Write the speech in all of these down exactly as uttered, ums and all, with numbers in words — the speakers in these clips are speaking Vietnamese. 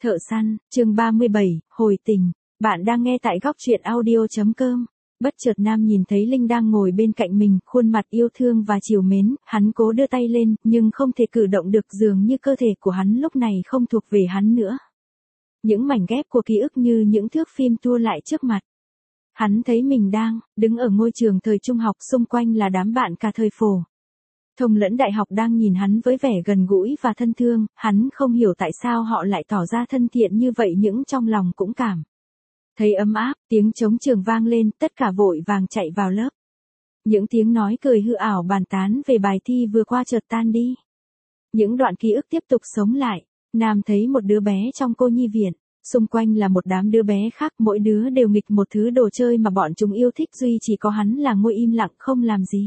Thợ săn, chương ba mươi bảy, hồi tình. Bạn đang nghe tại góc truyện audio chấm com. Bất chợt Nam nhìn thấy Linh đang ngồi bên cạnh mình, khuôn mặt yêu thương và trìu mến, hắn cố đưa tay lên, nhưng không thể cử động được, dường như cơ thể của hắn lúc này không thuộc về hắn nữa. Những mảnh ghép của ký ức như những thước phim tua lại trước mặt. Hắn thấy mình đang đứng ở ngôi trường thời trung học, xung quanh là đám bạn cả thời phổ thông lẫn đại học đang nhìn hắn với vẻ gần gũi và thân thương, hắn không hiểu tại sao họ lại tỏ ra thân thiện như vậy, nhưng trong lòng cũng cảm thấy ấm áp. Tiếng trống trường vang lên, tất cả vội vàng chạy vào lớp. Những tiếng nói cười hư ảo bàn tán về bài thi vừa qua chợt tan đi. Những đoạn ký ức tiếp tục sống lại. Nam thấy một đứa bé trong cô nhi viện, xung quanh là một đám đứa bé khác, mỗi đứa đều nghịch một thứ đồ chơi mà bọn chúng yêu thích, duy chỉ có hắn là ngồi im lặng không làm gì.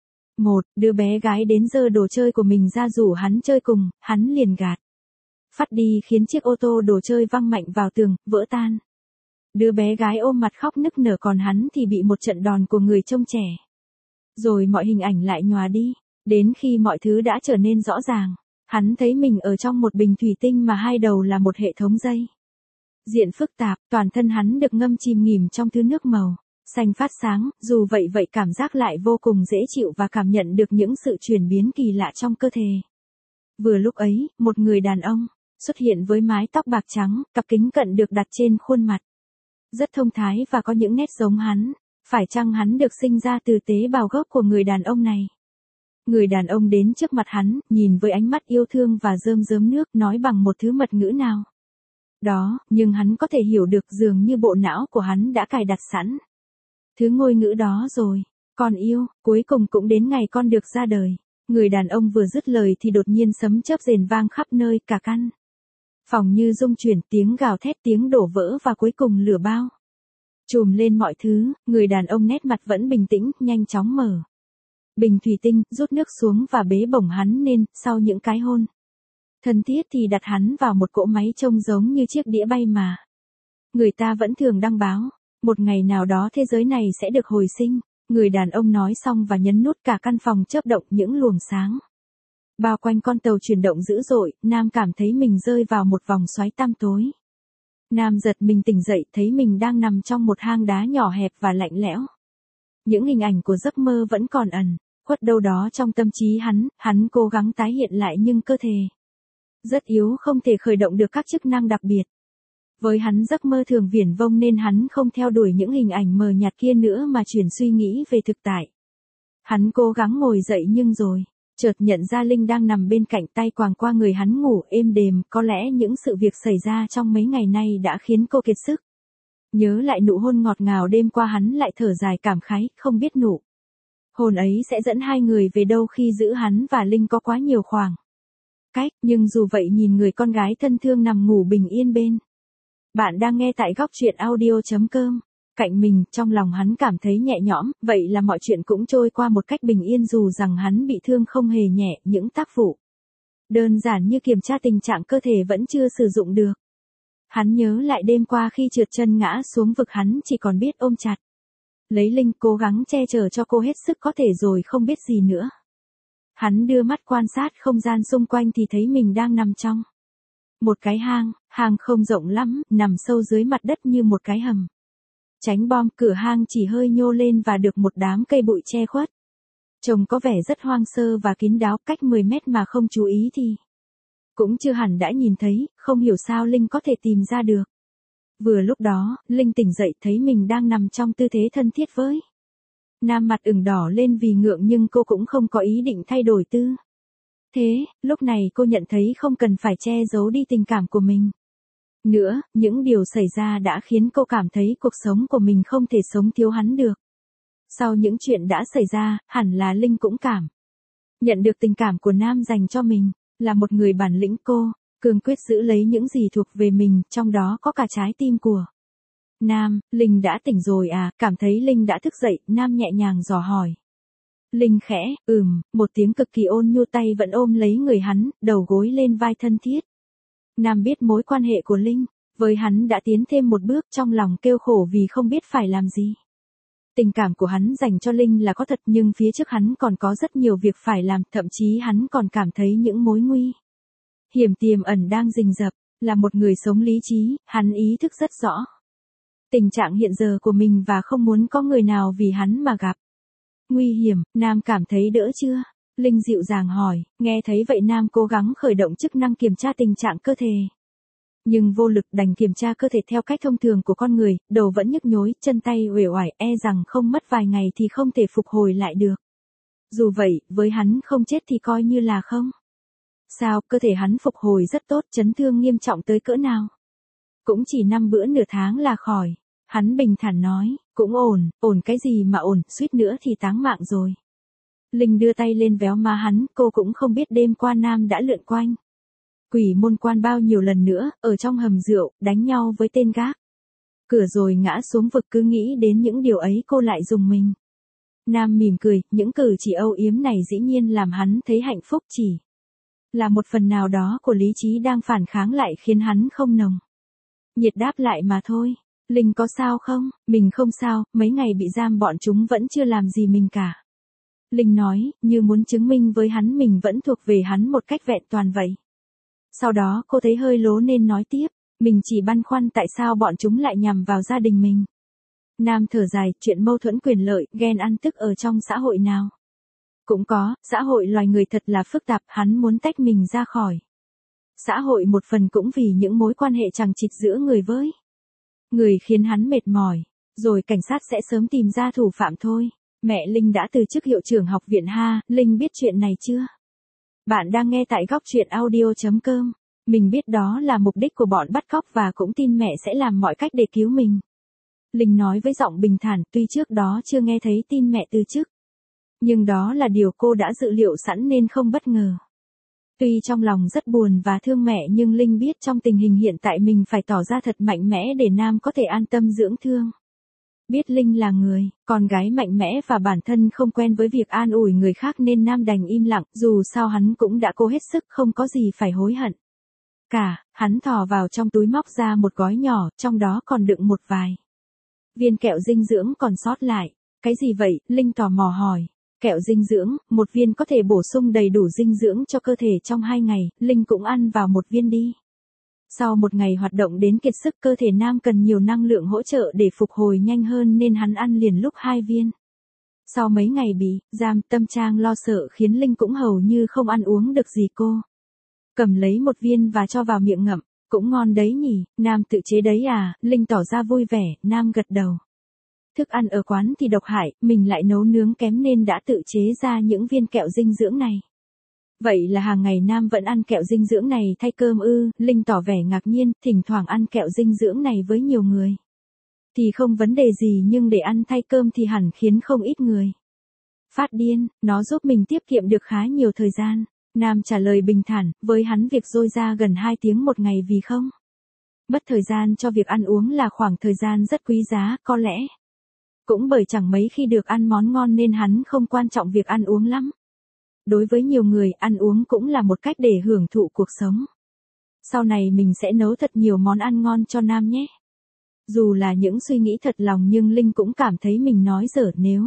Một đứa bé gái đến giơ đồ chơi của mình ra rủ hắn chơi cùng, hắn liền gạt phát đi, khiến chiếc ô tô đồ chơi văng mạnh vào tường, vỡ tan. Đứa bé gái ôm mặt khóc nức nở, còn hắn thì bị một trận đòn của người trông trẻ. Rồi mọi hình ảnh lại nhòa đi, đến khi mọi thứ đã trở nên rõ ràng, hắn thấy mình ở trong một bình thủy tinh mà hai đầu là một hệ thống dây diện phức tạp, toàn thân hắn được ngâm chìm nghỉm trong thứ nước màu xanh phát sáng, dù vậy vậy cảm giác lại vô cùng dễ chịu và cảm nhận được những sự chuyển biến kỳ lạ trong cơ thể. Vừa lúc ấy, một người đàn ông xuất hiện với mái tóc bạc trắng, cặp kính cận được đặt trên khuôn mặt rất thông thái và có những nét giống hắn. Phải chăng hắn được sinh ra từ tế bào gốc của người đàn ông này? Người đàn ông đến trước mặt hắn, nhìn với ánh mắt yêu thương và rơm rớm nước, nói bằng một thứ mật ngữ nào đó, nhưng hắn có thể hiểu được, dường như bộ não của hắn đã cài đặt sẵn thứ ngôn ngữ đó rồi. Con yêu, cuối cùng cũng đến ngày con được ra đời. Người đàn ông vừa dứt lời thì đột nhiên sấm chớp rền vang khắp nơi, cả căn phòng như rung chuyển, tiếng gào thét, tiếng đổ vỡ và cuối cùng lửa bao trùm lên mọi thứ. Người đàn ông nét mặt vẫn bình tĩnh, nhanh chóng mở bình thủy tinh, rút nước xuống và bế bổng hắn lên. Sau những cái hôn thân thiết thì đặt hắn vào một cỗ máy trông giống như chiếc đĩa bay mà người ta vẫn thường đăng báo. Một ngày nào đó thế giới này sẽ được hồi sinh. Người đàn ông nói xong và nhấn nút, cả căn phòng chớp động, những luồng sáng bao quanh con tàu chuyển động dữ dội. Nam cảm thấy mình rơi vào một vòng xoáy tăm tối. Nam giật mình tỉnh dậy, thấy mình đang nằm trong một hang đá nhỏ hẹp và lạnh lẽo. Những hình ảnh của giấc mơ vẫn còn ẩn khuất đâu đó trong tâm trí hắn. Hắn cố gắng tái hiện lại nhưng cơ thể rất yếu, không thể khởi động được các chức năng đặc biệt. Với hắn, giấc mơ thường viển vông nên hắn không theo đuổi những hình ảnh mờ nhạt kia nữa mà chuyển suy nghĩ về thực tại. Hắn cố gắng ngồi dậy nhưng rồi chợt nhận ra Linh đang nằm bên cạnh, tay quàng qua người hắn ngủ êm đềm. Có lẽ những sự việc xảy ra trong mấy ngày nay đã khiến cô kiệt sức. Nhớ lại nụ hôn ngọt ngào đêm qua, hắn lại thở dài cảm khái, không biết nụ hôn ấy sẽ dẫn hai người về đâu khi giữa hắn và Linh có quá nhiều khoảng cách. Nhưng dù vậy, nhìn người con gái thân thương nằm ngủ bình yên bên bạn đang nghe tại góc truyện audio chấm com cạnh mình, trong lòng hắn cảm thấy nhẹ nhõm. Vậy là mọi chuyện cũng trôi qua một cách bình yên, dù rằng hắn bị thương không hề nhẹ. Những tác vụ đơn giản như kiểm tra tình trạng cơ thể vẫn chưa sử dụng được. Hắn nhớ lại đêm qua khi trượt chân ngã xuống vực, hắn chỉ còn biết ôm chặt lấy Linh, cố gắng che chở cho cô hết sức có thể, rồi không biết gì nữa. Hắn đưa mắt quan sát không gian xung quanh thì thấy mình đang nằm trong một cái hang. Hang không rộng lắm, nằm sâu dưới mặt đất như một cái hầm tránh bom. Cửa hang chỉ hơi nhô lên và được một đám cây bụi che khuất. Trông có vẻ rất hoang sơ và kín đáo. Cách mười mét mà không chú ý thì cũng chưa hẳn đã nhìn thấy. Không hiểu sao Linh có thể tìm ra được. Vừa lúc đó, Linh tỉnh dậy, thấy mình đang nằm trong tư thế thân thiết với Nam. Mặt ửng đỏ lên vì ngượng, nhưng cô cũng không có ý định thay đổi tư thế. Lúc này cô nhận thấy không cần phải che giấu đi tình cảm của mình nữa. Những điều xảy ra đã khiến cô cảm thấy cuộc sống của mình không thể sống thiếu hắn được. Sau những chuyện đã xảy ra, hẳn là Linh cũng cảm nhận được tình cảm của Nam dành cho mình. Là một người bản lĩnh, cô cương quyết giữ lấy những gì thuộc về mình, trong đó có cả trái tim của Nam. Linh đã tỉnh rồi à? Cảm thấy Linh đã thức dậy, Nam nhẹ nhàng dò hỏi. Linh khẽ, ừm, một tiếng cực kỳ ôn nhu, tay vẫn ôm lấy người hắn, đầu gối lên vai thân thiết. Nam biết mối quan hệ của Linh với hắn đã tiến thêm một bước, trong lòng kêu khổ vì không biết phải làm gì. Tình cảm của hắn dành cho Linh là có thật, nhưng phía trước hắn còn có rất nhiều việc phải làm, thậm chí hắn còn cảm thấy những mối nguy hiểm tiềm ẩn đang rình rập. Là một người sống lý trí, hắn ý thức rất rõ tình trạng hiện giờ của mình và không muốn có người nào vì hắn mà gặp nguy hiểm. Nam cảm thấy đỡ chưa? Linh dịu dàng hỏi. Nghe thấy vậy Nam cố gắng khởi động chức năng kiểm tra tình trạng cơ thể. Nhưng vô lực, đành kiểm tra cơ thể theo cách thông thường của con người, đầu vẫn nhức nhối, chân tay uể oải, e rằng không mất vài ngày thì không thể phục hồi lại được. Dù vậy, với hắn không chết thì coi như là không. Sao, cơ thể hắn phục hồi rất tốt, chấn thương nghiêm trọng tới cỡ nào? Cũng chỉ năm bữa nửa tháng là khỏi. Hắn bình thản nói, cũng ổn, ổn cái gì mà ổn, suýt nữa thì táng mạng rồi. Linh đưa tay lên véo má hắn, cô cũng không biết đêm qua Nam đã lượn quanh Quỷ Môn Quan bao nhiêu lần nữa, ở trong hầm rượu, đánh nhau với tên gác cửa rồi ngã xuống vực, cứ nghĩ đến những điều ấy cô lại rùng mình. Nam mỉm cười, những cử chỉ âu yếm này dĩ nhiên làm hắn thấy hạnh phúc, chỉ là một phần nào đó của lý trí đang phản kháng lại khiến hắn không nồng nhiệt đáp lại mà thôi. Linh có sao không? Mình không sao, mấy ngày bị giam bọn chúng vẫn chưa làm gì mình cả. Linh nói, như muốn chứng minh với hắn mình vẫn thuộc về hắn một cách vẹn toàn vậy. Sau đó cô thấy hơi lố nên nói tiếp, mình chỉ băn khoăn tại sao bọn chúng lại nhằm vào gia đình mình. Nam thở dài, chuyện mâu thuẫn quyền lợi, ghen ăn tức ở trong xã hội nào cũng có, xã hội loài người thật là phức tạp, hắn muốn tách mình ra khỏi xã hội một phần cũng vì những mối quan hệ chằng chịt giữa người với người khiến hắn mệt mỏi, rồi cảnh sát sẽ sớm tìm ra thủ phạm thôi. Mẹ Linh đã từ chức hiệu trưởng học viện ha, Linh biết chuyện này chưa? Bạn đang nghe tại góc truyện audio chấm com. Mình biết đó là mục đích của bọn bắt cóc và cũng tin mẹ sẽ làm mọi cách để cứu mình. Linh nói với giọng bình thản, tuy trước đó chưa nghe thấy tin mẹ từ chức. Nhưng đó là điều cô đã dự liệu sẵn nên không bất ngờ. Tuy trong lòng rất buồn và thương mẹ nhưng Linh biết trong tình hình hiện tại mình phải tỏ ra thật mạnh mẽ để Nam có thể an tâm dưỡng thương. Biết Linh là người, con gái mạnh mẽ và bản thân không quen với việc an ủi người khác nên Nam đành im lặng, dù sao hắn cũng đã cố hết sức không có gì phải hối hận. Cả, hắn thò vào trong túi móc ra một gói nhỏ, trong đó còn đựng một vài viên kẹo dinh dưỡng còn sót lại. Cái gì vậy? Linh tò mò hỏi. Kẹo dinh dưỡng, một viên có thể bổ sung đầy đủ dinh dưỡng cho cơ thể trong hai ngày, Linh cũng ăn vào một viên đi. Sau một ngày hoạt động đến kiệt sức, cơ thể Nam cần nhiều năng lượng hỗ trợ để phục hồi nhanh hơn nên hắn ăn liền lúc hai viên. Sau mấy ngày bị giam, tâm trạng lo sợ khiến Linh cũng hầu như không ăn uống được gì. Cô cầm lấy một viên và cho vào miệng ngậm, cũng ngon đấy nhỉ, Nam tự chế đấy à? Linh tỏ ra vui vẻ, Nam gật đầu. Thức ăn ở quán thì độc hại, mình lại nấu nướng kém nên đã tự chế ra những viên kẹo dinh dưỡng này. Vậy là hàng ngày Nam vẫn ăn kẹo dinh dưỡng này thay cơm ư? Linh tỏ vẻ ngạc nhiên, thỉnh thoảng ăn kẹo dinh dưỡng này với nhiều người thì không vấn đề gì nhưng để ăn thay cơm thì hẳn khiến không ít người phát điên, nó giúp mình tiết kiệm được khá nhiều thời gian. Nam trả lời bình thản, với hắn việc dôi ra gần hai tiếng một ngày vì không mất thời gian cho việc ăn uống là khoảng thời gian rất quý giá, có lẽ cũng bởi chẳng mấy khi được ăn món ngon nên hắn không quan trọng việc ăn uống lắm. Đối với nhiều người, ăn uống cũng là một cách để hưởng thụ cuộc sống. Sau này mình sẽ nấu thật nhiều món ăn ngon cho Nam nhé. Dù là những suy nghĩ thật lòng nhưng Linh cũng cảm thấy mình nói dở, nếu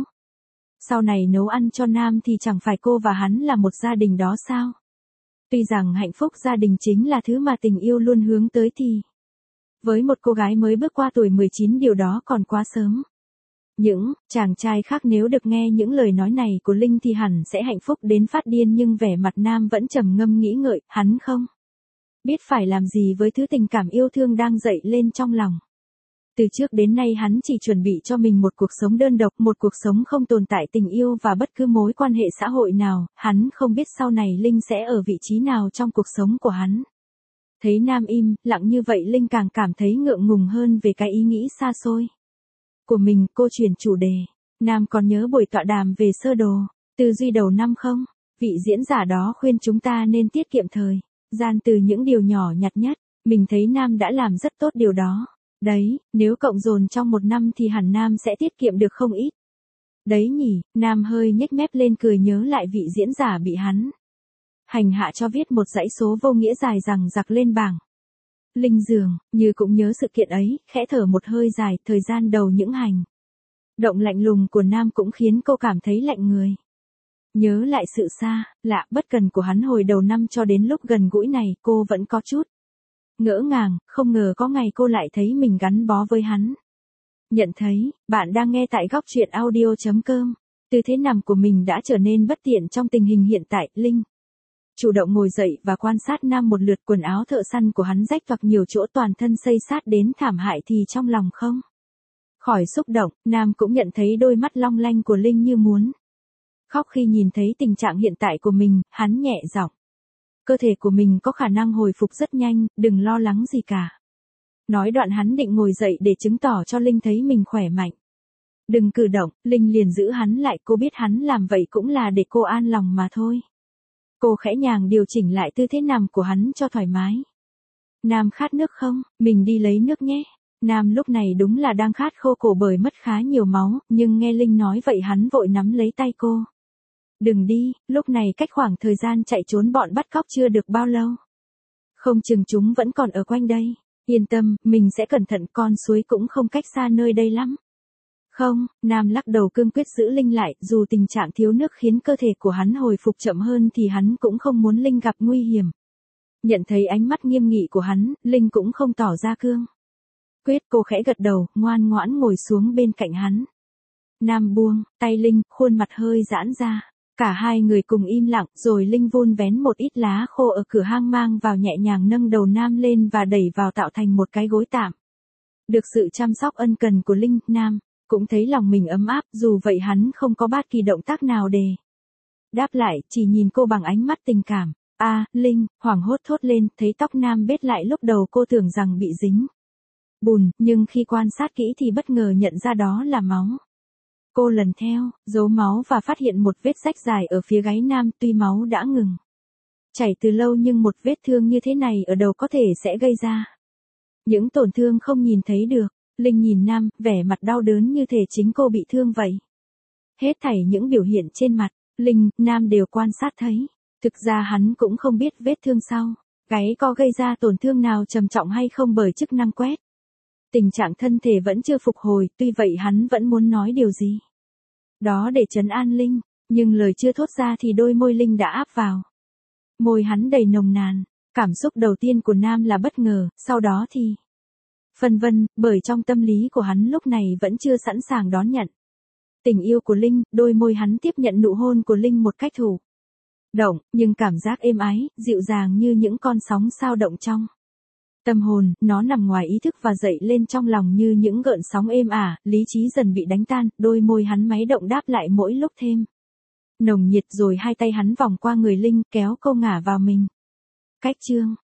sau này nấu ăn cho Nam thì chẳng phải cô và hắn là một gia đình đó sao? Tuy rằng hạnh phúc gia đình chính là thứ mà tình yêu luôn hướng tới thì với một cô gái mới bước qua tuổi mười chín điều đó còn quá sớm. Những chàng trai khác nếu được nghe những lời nói này của Linh thì hẳn sẽ hạnh phúc đến phát điên nhưng vẻ mặt Nam vẫn trầm ngâm nghĩ ngợi, hắn không biết phải làm gì với thứ tình cảm yêu thương đang dậy lên trong lòng. Từ trước đến nay hắn chỉ chuẩn bị cho mình một cuộc sống đơn độc, một cuộc sống không tồn tại tình yêu và bất cứ mối quan hệ xã hội nào, hắn không biết sau này Linh sẽ ở vị trí nào trong cuộc sống của hắn. Thấy Nam im lặng như vậy Linh càng cảm thấy ngượng ngùng hơn về cái ý nghĩ xa xôi của mình. Cô chuyển chủ đề. Nam còn nhớ buổi tọa đàm về sơ đồ tư duy đầu năm không? Vị diễn giả đó khuyên chúng ta nên tiết kiệm thời gian từ những điều nhỏ nhặt nhất. Mình thấy Nam đã làm rất tốt điều đó. Đấy, nếu cộng dồn trong một năm thì hẳn Nam sẽ tiết kiệm được không ít. Đấy nhỉ, Nam hơi nhếch mép lên cười nhớ lại vị diễn giả bị hắn hành hạ cho viết một dãy số vô nghĩa dài rằng giặc lên bảng. Linh dường như cũng nhớ sự kiện ấy, khẽ thở một hơi dài, thời gian đầu những hành động lạnh lùng của Nam cũng khiến cô cảm thấy lạnh người. Nhớ lại sự xa lạ bất cần của hắn hồi đầu năm cho đến lúc gần gũi này, cô vẫn có chút Ngỡ ngàng, không ngờ có ngày cô lại thấy mình gắn bó với hắn. Nhận thấy, bạn đang nghe tại góc truyện audio.com. Tư thế nằm của mình đã trở nên bất tiện trong tình hình hiện tại, Linh chủ động ngồi dậy và quan sát Nam một lượt. Quần áo thợ săn của hắn rách toạc nhiều chỗ, toàn thân xây xát đến thảm hại thì trong lòng không khỏi xúc động. Nam cũng nhận thấy đôi mắt long lanh của Linh như muốn khóc khi nhìn thấy tình trạng hiện tại của mình. Hắn nhẹ giọng: cơ thể của mình có khả năng hồi phục rất nhanh, đừng lo lắng gì cả. Nói đoạn hắn định ngồi dậy để chứng tỏ cho Linh thấy mình khỏe mạnh. Đừng cử động. Linh liền giữ hắn lại, cô biết hắn làm vậy cũng là để cô an lòng mà thôi. Cô khẽ nhàng điều chỉnh lại tư thế nằm của hắn cho thoải mái. Nam khát nước không? Mình đi lấy nước nhé. Nam lúc này đúng là đang khát khô cổ bởi mất khá nhiều máu, nhưng nghe Linh nói vậy hắn vội nắm lấy tay cô. Đừng đi, lúc này cách khoảng thời gian chạy trốn bọn bắt cóc chưa được bao lâu. Không chừng chúng vẫn còn ở quanh đây. Yên tâm, mình sẽ cẩn thận, con suối cũng không cách xa nơi đây lắm. Không, Nam lắc đầu cương quyết giữ Linh lại, dù tình trạng thiếu nước khiến cơ thể của hắn hồi phục chậm hơn thì hắn cũng không muốn Linh gặp nguy hiểm. Nhận thấy ánh mắt nghiêm nghị của hắn, Linh cũng không tỏ ra cương quyết, cô khẽ gật đầu, ngoan ngoãn ngồi xuống bên cạnh hắn. Nam buông tay Linh, khuôn mặt hơi giãn ra. Cả hai người cùng im lặng, rồi Linh vun vén một ít lá khô ở cửa hang mang vào, nhẹ nhàng nâng đầu Nam lên và đẩy vào tạo thành một cái gối tạm. Được sự chăm sóc ân cần của Linh, Nam cũng thấy lòng mình ấm áp, dù vậy hắn không có bất kỳ động tác nào để đáp lại, chỉ nhìn cô bằng ánh mắt tình cảm. A, à, Linh hoảng hốt thốt lên, thấy tóc Nam bết lại, lúc đầu cô tưởng rằng bị dính bùn, nhưng khi quan sát kỹ thì bất ngờ nhận ra đó là máu. Cô lần theo dấu máu và phát hiện một vết rách dài ở phía gáy Nam. Tuy máu đã ngừng chảy từ lâu nhưng một vết thương như thế này ở đầu có thể sẽ gây ra những tổn thương không nhìn thấy được. Linh nhìn Nam, vẻ mặt đau đớn như thể chính cô bị thương vậy. Hết thảy những biểu hiện trên mặt Linh, Nam đều quan sát thấy. Thực ra hắn cũng không biết vết thương sau gáy có gây ra tổn thương nào trầm trọng hay không, bởi chức năng quét tình trạng thân thể vẫn chưa phục hồi. Tuy vậy hắn vẫn muốn nói điều gì đó để trấn an Linh, nhưng lời chưa thốt ra thì đôi môi Linh đã áp vào môi hắn đầy nồng nàn. Cảm xúc đầu tiên của Nam là bất ngờ, sau đó thì phân vân, bởi trong tâm lý của hắn lúc này vẫn chưa sẵn sàng đón nhận tình yêu của Linh. Đôi môi hắn tiếp nhận nụ hôn của Linh một cách thụ động, nhưng cảm giác êm ái, dịu dàng như những con sóng sao động trong tâm hồn. Nó nằm ngoài ý thức và dậy lên trong lòng như những gợn sóng êm ả. Lý trí dần bị đánh tan, đôi môi hắn máy động đáp lại mỗi lúc thêm nồng nhiệt, rồi hai tay hắn vòng qua người Linh, kéo cô ngả vào mình. Cách chương